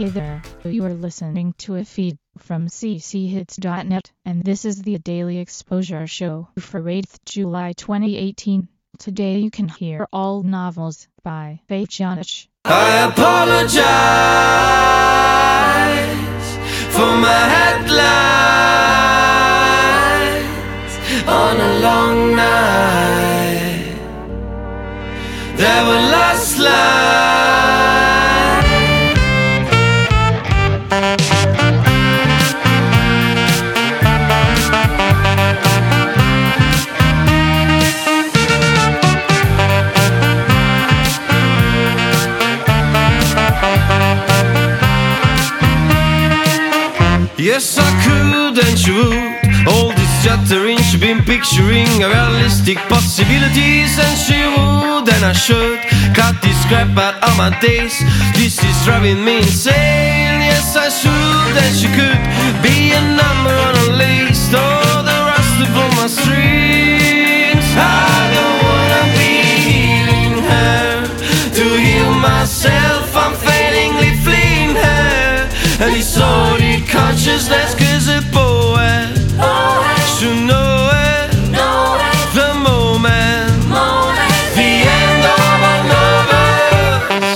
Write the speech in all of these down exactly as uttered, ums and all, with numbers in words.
Hey there, you are listening to a feed from c c hits dot net, and this is the Daily Exposure Show for eighth of July twenty eighteen. Today you can hear all novels by Faye Janich. I apologize for my headlines on a long night. There were last lines. Yes, I could and she would. All this chattering, she been picturing realistic possibilities. And she would and I should cut this crap out of my days. This is driving me insane. Yes, I should and she could be a number on a list. Oh, the rust upon my strings. I don't wanna be healing her. To heal myself, I'm fadingly fleeing her. And it's already consciousness, cause a poet should know it, the moment, the end of our lovers.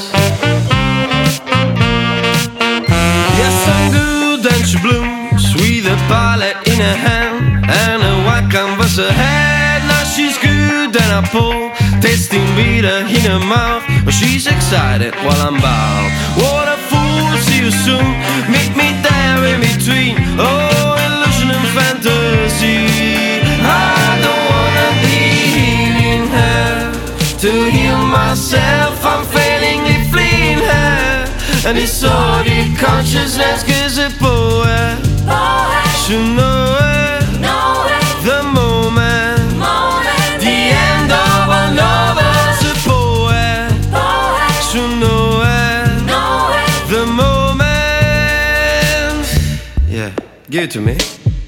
Yes, I'm good and she blooms with a palette in her hand and a white canvas ahead. Now she's good and I pull, tasting bitter in her mouth. But she's excited while I'm bound. What a fool, see you soon. Meet me there in between. Oh, illusion and fantasy. I don't wanna be healing her. To heal myself, I'm failingly fleeing her. And it's already consciousness, cause a poet should know it, the moment, the end of our lovers. A poet should know it, the moment. Yeah, give it to me.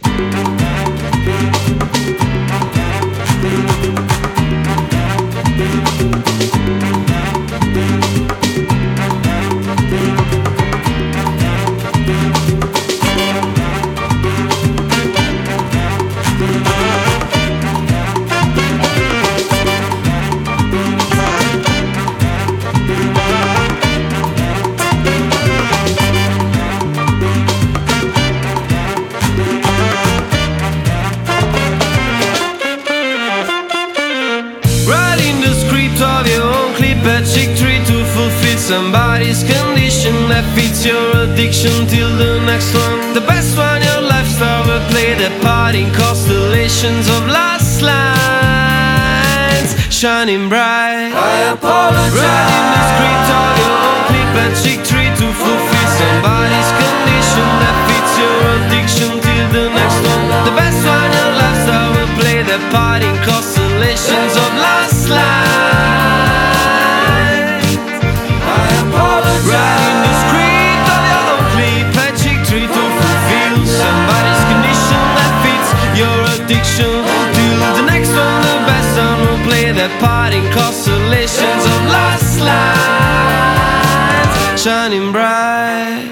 Chick tree to fulfill somebody's condition that fits your addiction till the next one. The best one, your lifestyle will play the part in constellations of last lines, shining bright. I apologize. Riding the script on your own clip and chick tree to fulfill somebody's condition that fits your addiction till the next one. The best one, your lifestyle will play the part in constellations of last lines. Riding the script of your own clip, a chick tree to fulfill somebody's condition that fits your addiction. Till the next one, the best one will play their part in constellations of last lines, shining bright.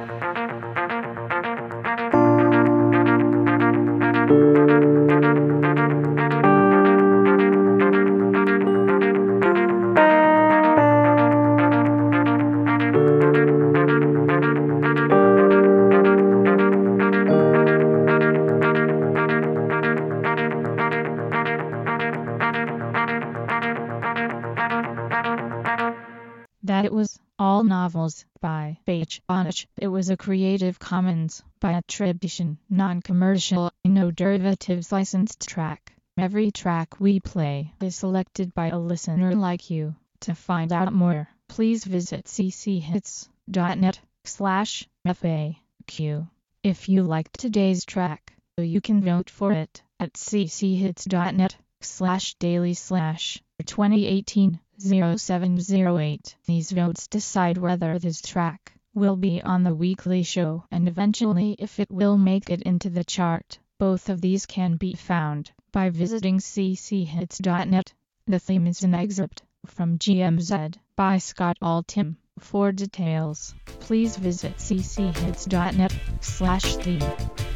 That it was all novels by Faye Janich. It was a Creative Commons by attribution, non-commercial, no derivatives licensed track. Every track we play is selected by a listener like you. To find out more, please visit c c hits dot net slash F A Q. If you liked today's track, you can vote for it at c c hits dot net slash daily slash twenty eighteen oh seven oh eight. These votes decide whether this track will be on the weekly show and eventually if it will make it into the chart. Both of these can be found by visiting c c hits dot net. The theme is an excerpt from G M Z by Scott Altham. For details, please visit c c hits dot net slash theme.